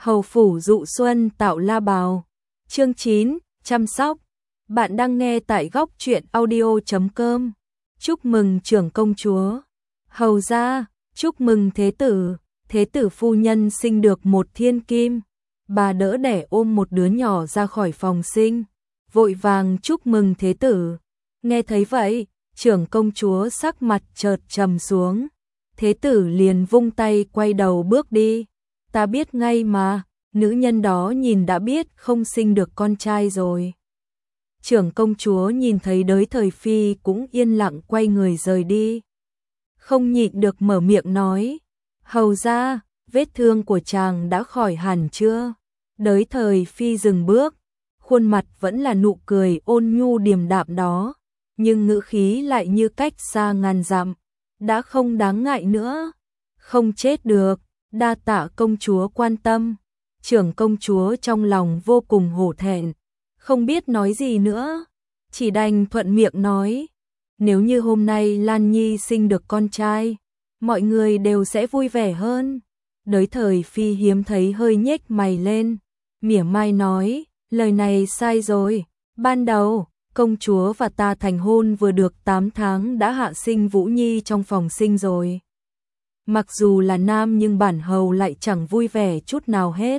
Hầu phủ dụ xuân tạo la bào. Chương 9, chăm sóc. Bạn đang nghe tại góc truyện audio.com. Chúc mừng trưởng công chúa. Hầu gia, chúc mừng thế tử phu nhân sinh được một thiên kim. Bà đỡ đẻ ôm một đứa nhỏ ra khỏi phòng sinh, vội vàng chúc mừng thế tử. Nghe thấy vậy, trưởng công chúa sắc mặt chợt trầm xuống. Thế tử liền vung tay quay đầu bước đi. Ta biết ngay mà, nữ nhân đó nhìn đã biết không sinh được con trai rồi. Trưởng công chúa nhìn thấy đới thời phi cũng yên lặng quay người rời đi. Không nhịn được mở miệng nói, hầu gia, vết thương của chàng đã khỏi hẳn chưa? Đới thời phi dừng bước, khuôn mặt vẫn là nụ cười ôn nhu điềm đạm đó, nhưng ngữ khí lại như cách xa ngàn dặm. Đã không đáng ngại nữa, không chết được, đa tạ công chúa quan tâm. Trưởng công chúa trong lòng vô cùng hổ thẹn, không biết nói gì nữa, chỉ đành thuận miệng nói, nếu như hôm nay Lan Nhi sinh được con trai, mọi người đều sẽ vui vẻ hơn. Đới thời phi hiếm thấy hơi nhếch mày lên, mỉa mai nói, lời này sai rồi, ban đầu công chúa và ta thành hôn vừa được 8 tháng đã hạ sinh Vũ Nhi trong phòng sinh rồi. Mặc dù là nam nhưng bản hầu lại chẳng vui vẻ chút nào hết.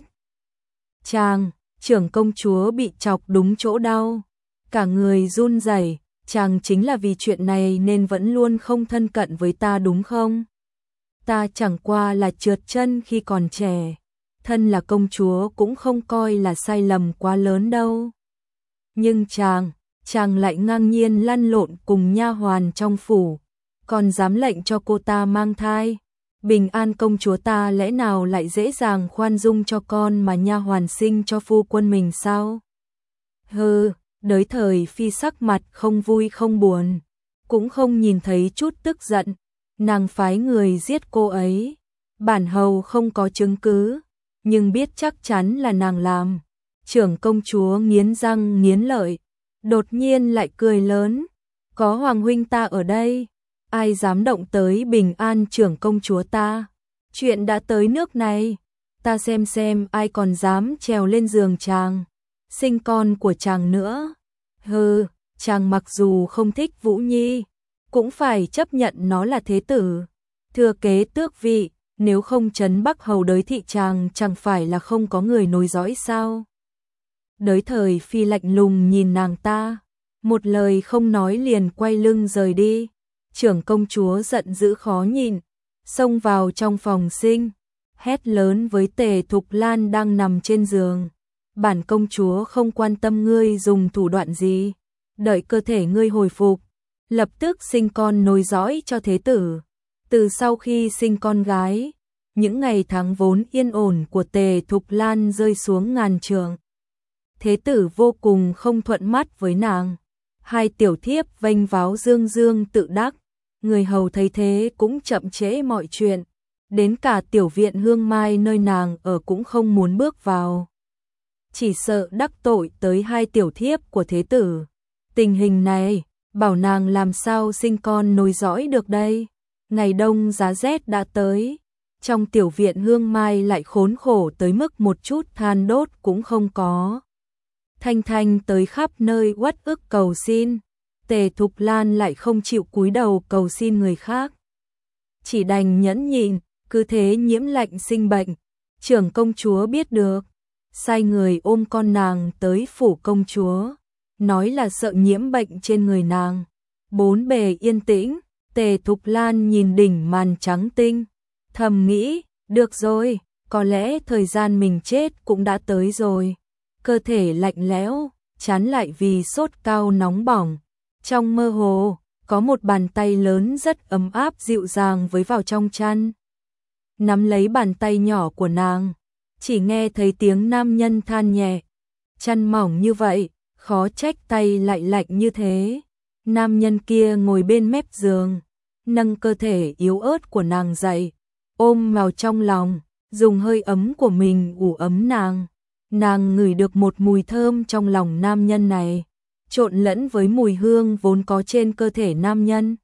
Chàng, trưởng công chúa bị chọc đúng chỗ đau, cả người run rẩy. Chàng chính là vì chuyện này nên vẫn luôn không thân cận với ta đúng không? Ta chẳng qua là trượt chân khi còn trẻ, thân là công chúa cũng không coi là sai lầm quá lớn đâu. Nhưng chàng lại ngang nhiên lăn lộn cùng nha hoàn trong phủ, còn dám lệnh cho cô ta mang thai. Bình an công chúa ta lẽ nào lại dễ dàng khoan dung cho con mà nha hoàn sinh cho phu quân mình sao? Hừ, đới thời phi sắc mặt không vui không buồn, cũng không nhìn thấy chút tức giận. Nàng phái người giết cô ấy, bản hầu không có chứng cứ, nhưng biết chắc chắn là nàng làm. Trưởng công chúa nghiến răng nghiến lợi, đột nhiên lại cười lớn, có hoàng huynh ta ở đây, ai dám động tới bình an trưởng công chúa ta? Chuyện đã tới nước này, ta xem ai còn dám trèo lên giường chàng, sinh con của chàng nữa. Hừ, chàng mặc dù không thích Vũ Nhi, cũng phải chấp nhận nó là thế tử, thừa kế tước vị, nếu không trấn Bắc hầu đới thị chàng chẳng phải là không có người nối dõi sao? Đới thời phi lạnh lùng nhìn nàng ta, một lời không nói liền quay lưng rời đi. Trưởng công chúa giận dữ khó nhìn, xông vào trong phòng sinh, hét lớn với Tề Thục Lan đang nằm trên giường. Bản công chúa không quan tâm ngươi dùng thủ đoạn gì, đợi cơ thể ngươi hồi phục, lập tức sinh con nối dõi cho thế tử. Từ sau khi sinh con gái, những ngày tháng vốn yên ổn của Tề Thục Lan rơi xuống ngàn trượng. Thế tử vô cùng không thuận mắt với nàng. Hai tiểu thiếp vênh váo dương dương tự đắc, người hầu thấy thế cũng chậm trễ mọi chuyện, đến cả tiểu viện Hương Mai nơi nàng ở cũng không muốn bước vào. Chỉ sợ đắc tội tới hai tiểu thiếp của thế tử. Tình hình này, bảo nàng làm sao sinh con nối dõi được đây? Ngày đông giá rét đã tới, trong tiểu viện Hương Mai lại khốn khổ tới mức một chút than đốt cũng không có. Thanh Thanh tới khắp nơi uất ức cầu xin, Tề Thục Lan lại không chịu cúi đầu cầu xin người khác. Chỉ đành nhẫn nhịn, cứ thế nhiễm lạnh sinh bệnh. Trưởng công chúa biết được, sai người ôm con nàng tới phủ công chúa, nói là sợ nhiễm bệnh trên người nàng. Bốn bề yên tĩnh, Tề Thục Lan nhìn đỉnh màn trắng tinh, thầm nghĩ, được rồi, có lẽ thời gian mình chết cũng đã tới rồi. Cơ thể lạnh lẽo, chán lại vì sốt cao nóng bỏng. Trong mơ hồ, có một bàn tay lớn rất ấm áp dịu dàng với vào trong chăn. Nắm lấy bàn tay nhỏ của nàng, chỉ nghe thấy tiếng nam nhân than nhẹ. Chăn mỏng như vậy, khó trách tay lại lạnh như thế. Nam nhân kia ngồi bên mép giường, nâng cơ thể yếu ớt của nàng dậy, ôm vào trong lòng, dùng hơi ấm của mình ủ ấm nàng. Nàng ngửi được một mùi thơm trong lòng nam nhân này, trộn lẫn với mùi hương vốn có trên cơ thể nam nhân.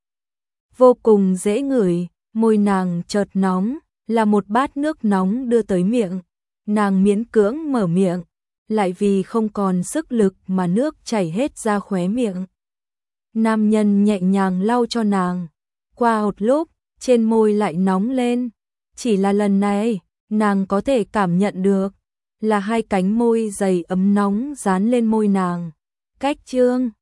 Vô cùng dễ ngửi, môi nàng chợt nóng, là một bát nước nóng đưa tới miệng. Nàng miễn cưỡng mở miệng, lại vì không còn sức lực mà nước chảy hết ra khóe miệng. Nam nhân nhẹ nhàng lau cho nàng, qua một lúc, trên môi lại nóng lên. Chỉ là lần này, nàng có thể cảm nhận được là hai cánh môi dày ấm nóng dán lên môi nàng. Cách chương